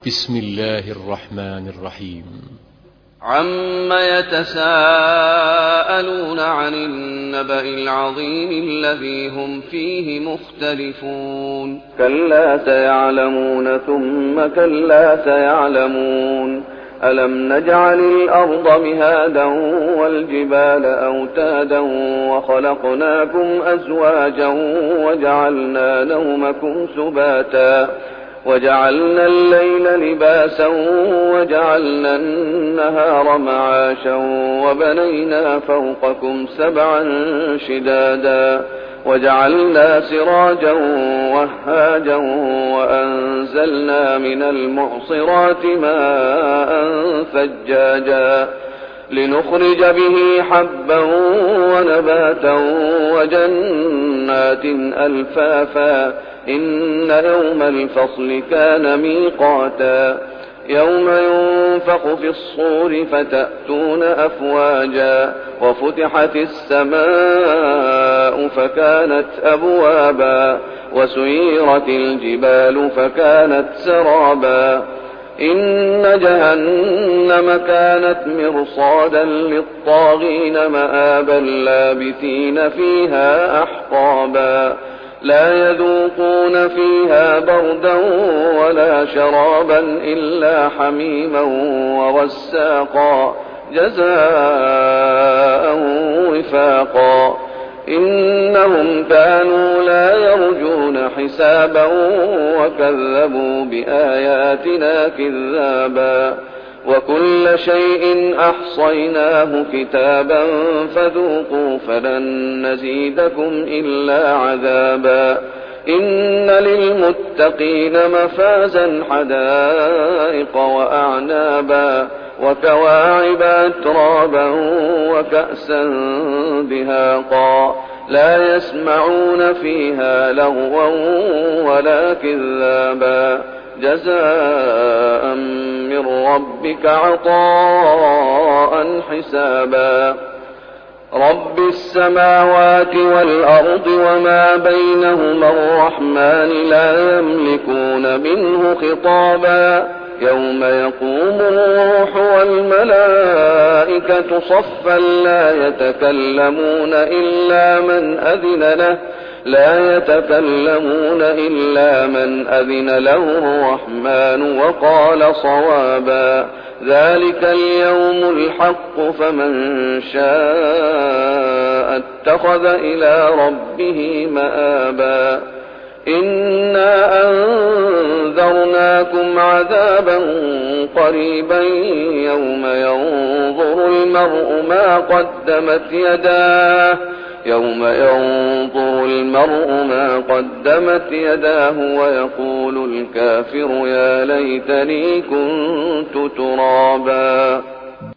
بسم الله الرحمن الرحيم. عم يتساءلون عن النبأ العظيم الذي هم فيه مختلفون كلا سيعلمون ثم كلا سيعلمون ألم نجعل الأرض مهادا والجبال أوتادا وخلقناكم أزواجا وجعلنا نومكم سباتا وجعلنا الليل لباسا وجعلنا النهار معاشا وبنينا فوقكم سبعا شدادا وجعلنا سراجا وهاجا وأنزلنا من المعصرات ماء ثجاجا لنخرج به حبا ونباتا وجنات ألفافا إن يوم الفصل كان ميقاتا يوم ينفخ في الصور فتأتون أفواجا وفتحت السماء فكانت أبوابا وسيرت الجبال فكانت سرابا إن جهنم كانت مرصادا للطاغين مآبا لابثين فيها أحقابا لا يذوقون فيها بردا ولا شرابا إلا حميما وغساقا جزاء وفاقا إنهم كانوا لا يرجون حسابا وكذبوا بآياتنا كذابا وكل شيء أحصيناه كتابا فذوقوا فلن نزيدكم إلا عذابا إن للمتقين مفازا حدائق وأعنابا وكواعب أترابا وكأسا دهاقا لا يسمعون فيها لغوا ولا كذابا جزاء من ربك عطاء حسابا رب السماوات والأرض وما بينهما الرحمن لا يملكون منه خطابا يوم يقوم الروح والملائكة صفا لا يتكلمون إلا من أذن له الرحمن وقال صوابا ذلك اليوم الحق فمن شاء اتخذ إلى ربه مآبا إنا أنذرناكم عذابا قريبا يوم ينظر المرء ما قدمت يداه ويقول الكافر يا ليتني كنت ترابا.